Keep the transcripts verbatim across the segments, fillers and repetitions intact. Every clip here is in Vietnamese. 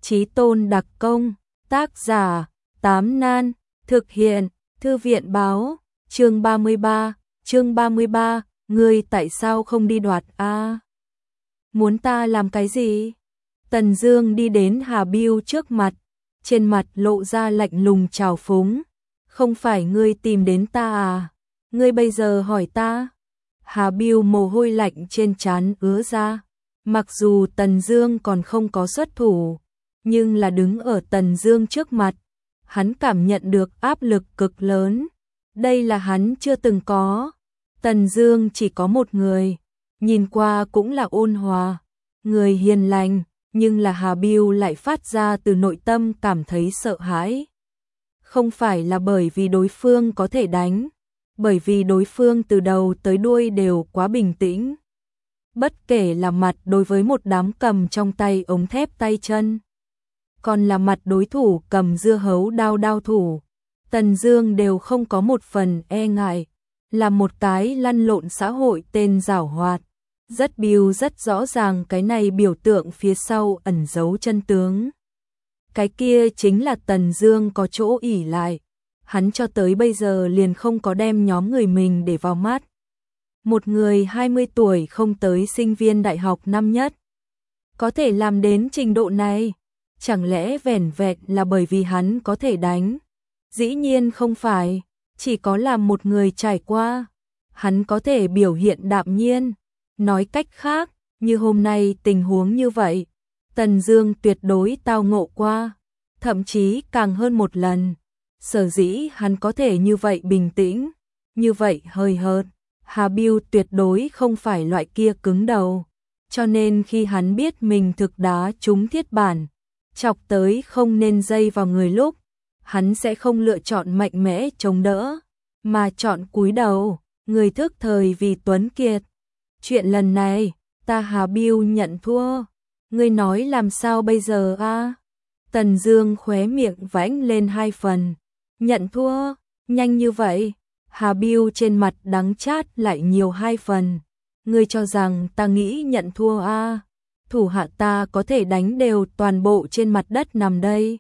Chí tôn đặc công, tác giả, Tám Nan, thực hiện, Thư viện báo, chương ba mươi ba, chương ba mươi ba, ngươi tại sao không đi đoạt a? Muốn ta làm cái gì? Tần Dương đi đến Hà Bưu trước mặt, trên mặt lộ ra lạnh lùng trào phúng, không phải ngươi tìm đến ta à? Ngươi bây giờ hỏi ta? Hà Bưu mồ hôi lạnh trên trán ứa ra, mặc dù Tần Dương còn không có xuất thủ, nhưng là đứng ở Tần Dương trước mặt, hắn cảm nhận được áp lực cực lớn, đây là hắn chưa từng có. Tần Dương chỉ có một người, nhìn qua cũng là ôn hòa, người hiền lành, nhưng là Hà Bưu lại phát ra từ nội tâm cảm thấy sợ hãi. Không phải là bởi vì đối phương có thể đánh, bởi vì đối phương từ đầu tới đuôi đều quá bình tĩnh. Bất kể là mặt đối với một đám cầm trong tay ống thép tay chân, còn là mặt đối thủ cầm dưa hấu đao đao thủ, Tần Dương đều không có một phần e ngại, là một cái lăn lộn xã hội tên giảo hoạt. Rất Bưu rất rõ ràng cái này biểu tượng phía sau ẩn giấu chân tướng. Cái kia chính là Tần Dương có chỗ ỷ lại, hắn cho tới bây giờ liền không có đem nhóm người mình để vào mắt. Một người hai mươi tuổi không tới sinh viên đại học năm nhất, có thể làm đến trình độ này, chẳng lẽ vẻn vẹn là bởi vì hắn có thể đánh? Dĩ nhiên không phải, chỉ có làm một người trải qua, hắn có thể biểu hiện đạm nhiên. Nói cách khác, như hôm nay tình huống như vậy, Tần Dương tuyệt đối tao ngộ qua, thậm chí càng hơn một lần. Sở dĩ hắn có thể như vậy bình tĩnh, như vậy hời hợt, Hà Bưu tuyệt đối không phải loại kia cứng đầu, cho nên khi hắn biết mình thực đá trúng thiết bản, chọc tới không nên dây vào người lúc, hắn sẽ không lựa chọn mạnh mẽ chống đỡ, mà chọn cúi đầu, người thức thời vì tuấn kiệt. Chuyện lần này, ta Hà Bưu nhận thua, ngươi nói làm sao bây giờ a? Tần Dương khóe miệng vãnh lên hai phần, nhận thua, nhanh như vậy? Hà Bưu trên mặt đắng chát lại nhiều hai phần, ngươi cho rằng ta nghĩ nhận thua a? Thủ hạ ta có thể đánh đều toàn bộ trên mặt đất nằm đây.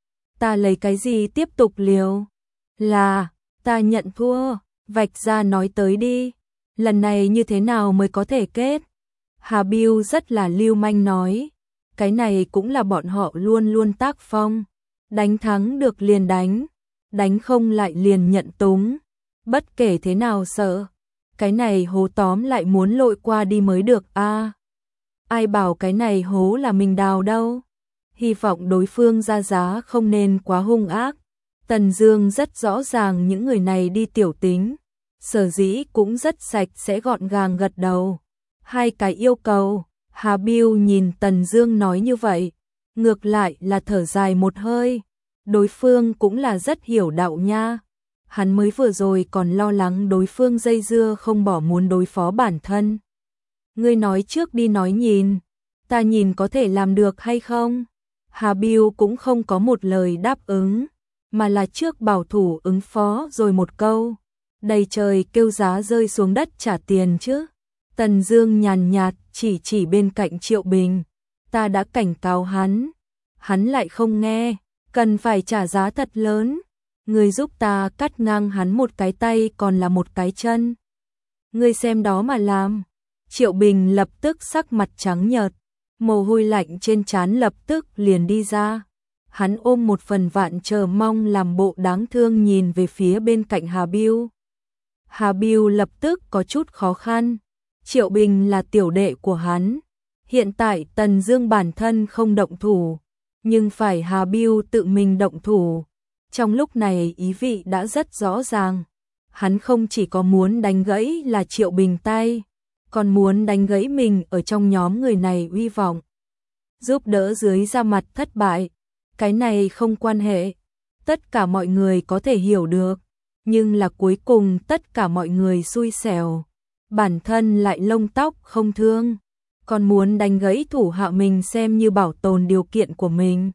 Ta lấy cái gì tiếp tục liều? Là, ta nhận thua, vạch ra nói tới đi. Lần này như thế nào mới có thể kết? Hà Bưu rất là lưu manh nói, cái này cũng là bọn họ luôn luôn tác phong, đánh thắng được liền đánh, đánh không lại liền nhận túng, bất kể thế nào sợ, cái này hố tóm lại muốn lội qua đi mới được a. À, ai bảo cái này hố là mình đào đâu? Hy vọng đối phương ra giá không nên quá hung ác. Tần Dương rất rõ ràng những người này đi tiểu tính, sở dĩ cũng rất sạch sẽ gọn gàng gật đầu. Hai cái yêu cầu, Hà Bưu nhìn Tần Dương nói như vậy, ngược lại là thở dài một hơi, đối phương cũng là rất hiểu đạo nha. Hắn mới vừa rồi còn lo lắng đối phương dây dưa không bỏ muốn đối phó bản thân. Ngươi nói trước đi nói nhìn, ta nhìn có thể làm được hay không? Hà Bưu cũng không có một lời đáp ứng, mà là trước bảo thủ ứng phó rồi một câu. Đầy trời kêu giá rơi xuống đất trả tiền chứ. Tần Dương nhàn nhạt chỉ chỉ bên cạnh Triệu Bình, ta đã cảnh cáo hắn, hắn lại không nghe, cần phải trả giá thật lớn. Ngươi giúp ta cắt ngang hắn một cái tay còn là một cái chân. Ngươi xem đó mà làm. Triệu Bình lập tức sắc mặt trắng nhợt, mồ hôi lạnh trên trán lập tức liền đi ra. Hắn ôm một phần vạn chờ mong làm bộ đáng thương nhìn về phía bên cạnh Hà Bưu. Hà Bưu lập tức có chút khó khăn, Triệu Bình là tiểu đệ của hắn. Hiện tại Tần Dương bản thân không động thủ, nhưng phải Hà Bưu tự mình động thủ. Trong lúc này ý vị đã rất rõ ràng, hắn không chỉ có muốn đánh gãy là Triệu Bình tay, còn muốn đánh gãy mình ở trong nhóm người này uy vọng. Giúp đỡ dưới ra mặt thất bại, cái này không quan hệ, tất cả mọi người có thể hiểu được, nhưng là cuối cùng tất cả mọi người xui xẻo, bản thân lại lông tóc không thương, còn muốn đánh gãy thủ hạ mình xem như bảo tồn điều kiện của mình.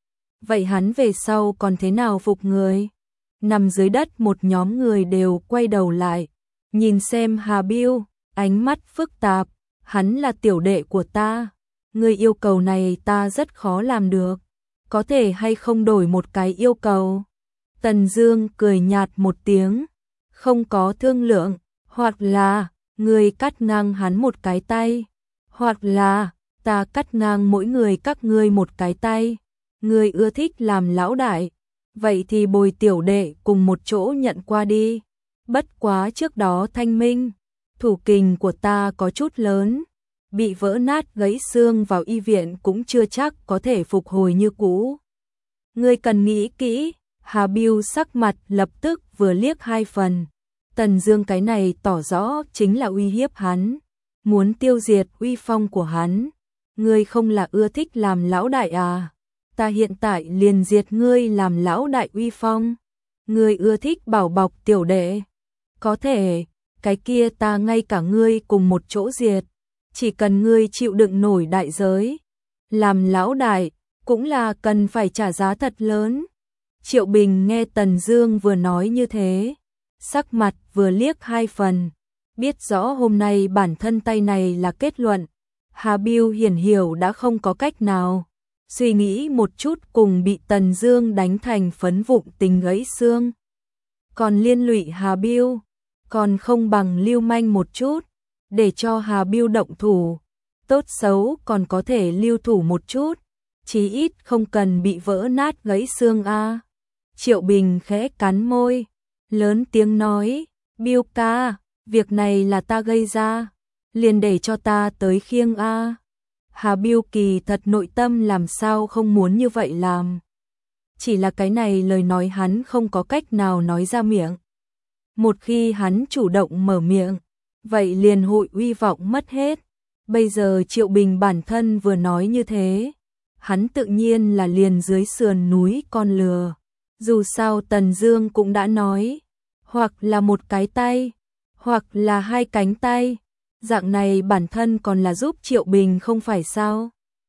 Vậy hắn về sau còn thế nào phục người? Nằm dưới đất một nhóm người đều quay đầu lại, nhìn xem Hà Bưu, ánh mắt phức tạp, hắn là tiểu đệ của ta, người yêu cầu này ta rất khó làm được. có thể hay không đổi một cái yêu cầu? Tần Dương cười nhạt một tiếng, không có thương lượng, hoặc là ngươi cắt ngang hắn một cái tay, hoặc là ta cắt ngang mỗi người các ngươi một cái tay. Ngươi ưa thích làm lão đại, vậy thì bồi tiểu đệ cùng một chỗ nhận qua đi. Bất quá trước đó thanh minh, thủ kình của ta có chút lớn, bị vỡ nát gãy xương vào y viện cũng chưa chắc có thể phục hồi như cũ. Ngươi cần nghĩ kỹ. Hà Bưu sắc mặt lập tức vừa liếc hai phần. Tần Dương cái này tỏ rõ chính là uy hiếp hắn, muốn tiêu diệt uy phong của hắn. Ngươi không là ưa thích làm lão đại à? Ta hiện tại liền diệt ngươi làm lão đại uy phong. Ngươi ưa thích bảo bọc tiểu đệ? Có thể, cái kia ta ngay cả ngươi cùng một chỗ diệt, chỉ cần ngươi chịu đựng nổi đại giới. Làm lão đại cũng là cần phải trả giá thật lớn. Triệu Bình nghe Tần Dương vừa nói như thế, sắc mặt vừa liếc hai phần, biết rõ hôm nay bản thân tay này là kết luận. Hà Bưu hiển hiểu đã không có cách nào, suy nghĩ một chút cùng bị Tần Dương đánh thành phấn vụn tình gãy xương. Còn liên lụy Hà Bưu, còn không bằng lưu manh một chút, để cho Hà Bưu động thủ, tốt xấu còn có thể lưu thủ một chút, chí ít không cần bị vỡ nát gãy xương a. Triệu Bình khẽ cắn môi, lớn tiếng nói, Bưu ca, việc này là ta gây ra, liền để cho ta tới khiêng a. Hà Bưu kỳ thật nội tâm làm sao không muốn như vậy làm. Chỉ là cái này lời nói hắn không có cách nào nói ra miệng. Một khi hắn chủ động mở miệng, vậy liền hội uy vọng mất hết. Bây giờ Triệu Bình bản thân vừa nói như thế, hắn tự nhiên là liền dưới sườn núi con lừa. Dù sao Tần Dương cũng đã nói, hoặc là một cái tay, hoặc là hai cánh tay, dạng này bản thân còn là giúp Triệu Bình không phải sao?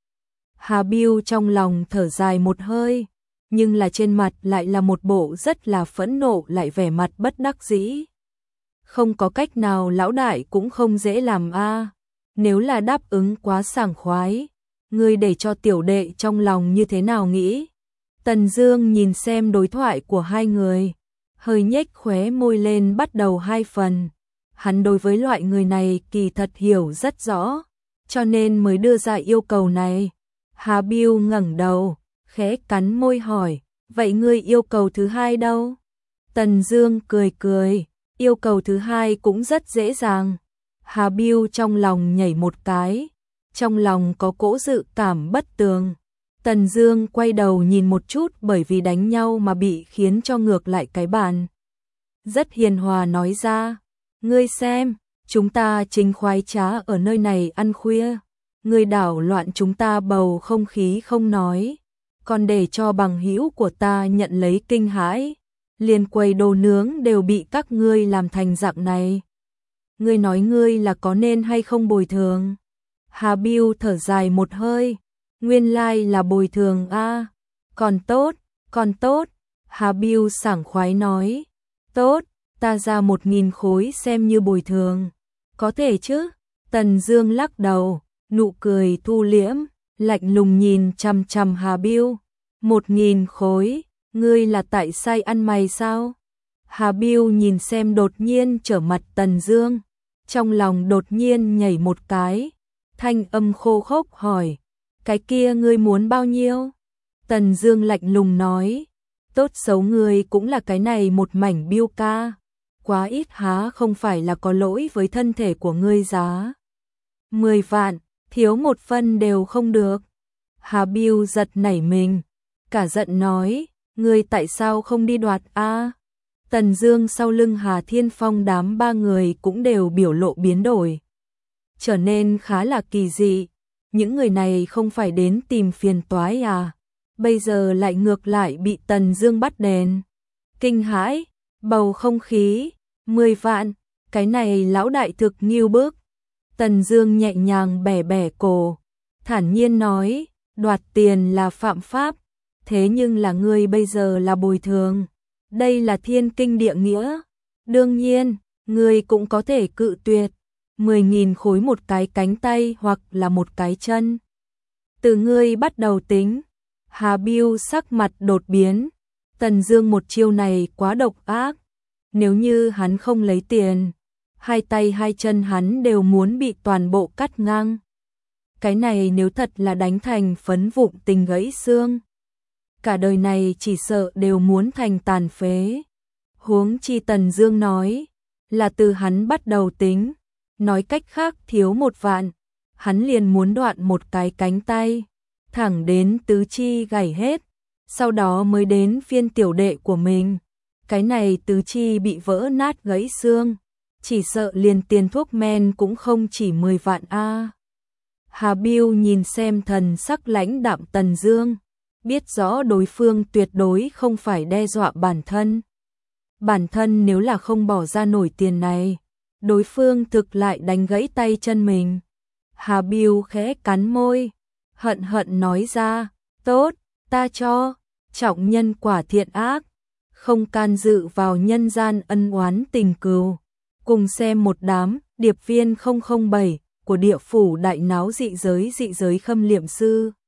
Hà Bưu trong lòng thở dài một hơi, nhưng là trên mặt lại là một bộ rất là phẫn nộ lại vẻ mặt bất đắc dĩ. Không có cách nào, lão đại cũng không dễ làm a. Nếu là đáp ứng quá sảng khoái, ngươi để cho tiểu đệ trong lòng như thế nào nghĩ? Tần Dương nhìn xem đối thoại của hai người, hơi nhếch khóe môi lên bắt đầu hai phần. Hắn đối với loại người này kỳ thật hiểu rất rõ, cho nên mới đưa ra yêu cầu này. Hà Bưu ngẩng đầu, khẽ cắn môi hỏi, vậy ngươi yêu cầu thứ hai đâu? Tần Dương cười cười, yêu cầu thứ hai cũng rất dễ dàng. Hà Bưu trong lòng nhảy một cái, trong lòng có cỗ dự cảm bất tường. Tần Dương quay đầu nhìn một chút, bởi vì đánh nhau mà bị khiến cho ngược lại cái bàn. Rất hiền hòa nói ra, ngươi xem, chúng ta chính khoái trá ở nơi này ăn khuya, ngươi đảo loạn chúng ta bầu không khí không nói, còn để cho bằng hữu của ta nhận lấy kinh hãi, liền quầy đồ nướng đều bị các ngươi làm thành dạng này. Ngươi nói ngươi là có nên hay không bồi thường? Hà Bưu thở dài một hơi, nguyên lai là bồi thường a, còn tốt, còn tốt. Hà Bưu sảng khoái nói, tốt, ta ra một nghìn khối xem như bồi thường, có thể chứ? Tần Dương lắc đầu, nụ cười thu liễm, lạnh lùng nhìn chằm chằm Hà Bưu, một nghìn khối, ngươi là tại say ăn mày sao? Hà Bưu nhìn xem đột nhiên trở mặt Tần Dương, trong lòng đột nhiên nhảy một cái, thanh âm khô khốc hỏi, cái kia ngươi muốn bao nhiêu? Tần Dương lạnh lùng nói, tốt xấu ngươi cũng là cái này một mảnh Bưu ca, quá ít há không phải là có lỗi với thân thể của ngươi giá. Mười vạn, thiếu một phân đều không được. Hà Bưu giật nảy mình, cả giận nói, ngươi tại sao không đi đoạt a? Tần Dương sau lưng Hà Thiên Phong đám ba người cũng đều biểu lộ biến đổi, trở nên khá là kỳ dị. Những người này không phải đến tìm phiền toái à? Bây giờ lại ngược lại bị Tần Dương bắt đền. Kinh hãi, bầu không khí, mười vạn, cái này lão đại thực nghiêu bức. Tần Dương nhẹ nhàng bẻ bẻ cổ, thản nhiên nói, đoạt tiền là phạm pháp, thế nhưng là ngươi bây giờ là bồi thường. Đây là thiên kinh địa nghĩa, đương nhiên, ngươi cũng có thể cự tuyệt, mười nghìn khối một cái cánh tay hoặc là một cái chân. Từ ngươi bắt đầu tính. Hà Bưu sắc mặt đột biến, Tần Dương một chiêu này quá độc ác, nếu như hắn không lấy tiền, hai tay hai chân hắn đều muốn bị toàn bộ cắt ngang. Cái này nếu thật là đánh thành phấn vụn tình gãy xương, cả đời này chỉ sợ đều muốn thành tàn phế. Huống chi Tần Dương nói, là từ hắn bắt đầu tính, nói cách khác thiếu một vạn, hắn liền muốn đoạn một cái cánh tay, thẳng đến tứ chi gãy hết, sau đó mới đến phiên tiểu đệ của mình. Cái này tứ chi bị vỡ nát gãy xương, chỉ sợ liền tiền thuốc men cũng không chỉ mười vạn a. Hà Bưu nhìn xem thần sắc lãnh đạm Tần Dương, biết rõ đối phương tuyệt đối không phải đe dọa bản thân. Bản thân nếu là không bỏ ra nổi tiền này, đối phương thực lại đánh gãy tay chân mình. Hà Bưu khẽ cắn môi, hận hận nói ra, tốt, ta cho, trọng nhân quả thiện ác, không can dự vào nhân gian ân oán tình cừu. Cùng xem một đám điệp viên không không bảy của địa phủ đại náo dị giới dị giới khâm liệm sư.